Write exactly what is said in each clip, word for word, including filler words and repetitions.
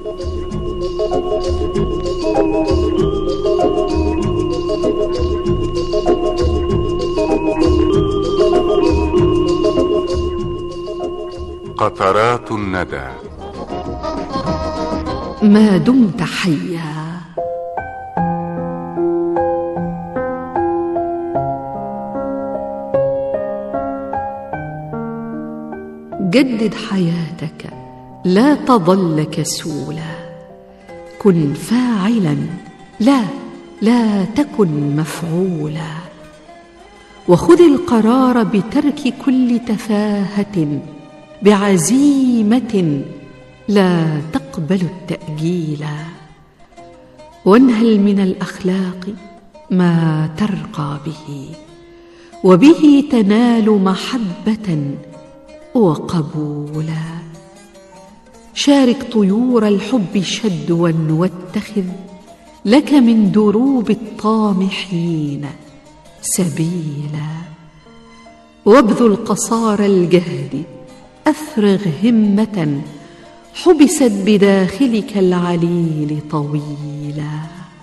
قطرات الندى. ما دمت حيا. جدد حياتك، لا تظل كسولا. كن فاعلا، لا لا تكن مفعولا. وخذ القرار بترك كل تفاهة بعزيمة لا تقبل التأجيل. وانهل من الأخلاق ما ترقى به، وبه تنال محبة وقبولا. شارك طيور الحب شدوا، واتخذ لك من دروب الطامحين سبيلا. وابذل قصارى الجهد، أفرغ همة حبست بداخلك العليل طويلا.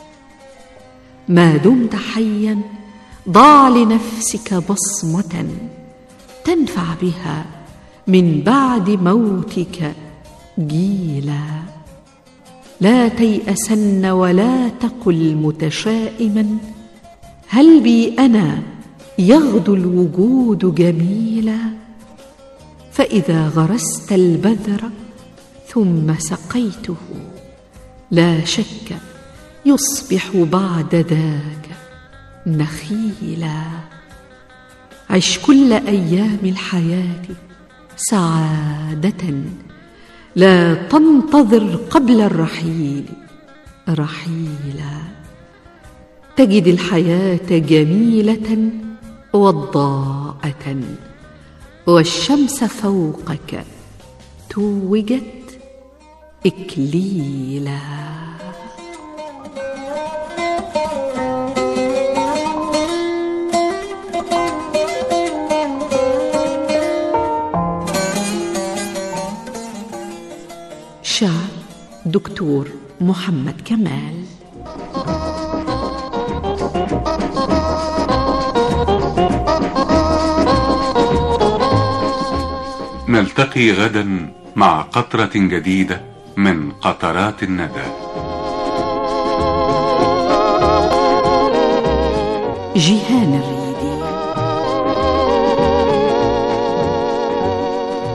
ما دمت حيا ضع لنفسك بصمة تنفع بها من بعد موتك جيلا. لا تيأسن ولا تقل متشائما هل بي أنا يغدو الوجود جميلا. فإذا غرست البذر ثم سقيته لا شك يصبح بعد ذاك نخيلا. عش كل أيام الحياة سعادة، لا تنتظر قبل الرحيل رحيلا. تجد الحياة جميلة وضاءة، والشمس فوقك توجت إكليلا. شعر دكتور محمد كمال. نلتقي غدا مع قطرة جديدة من قطرات الندى. جيهان الرياض.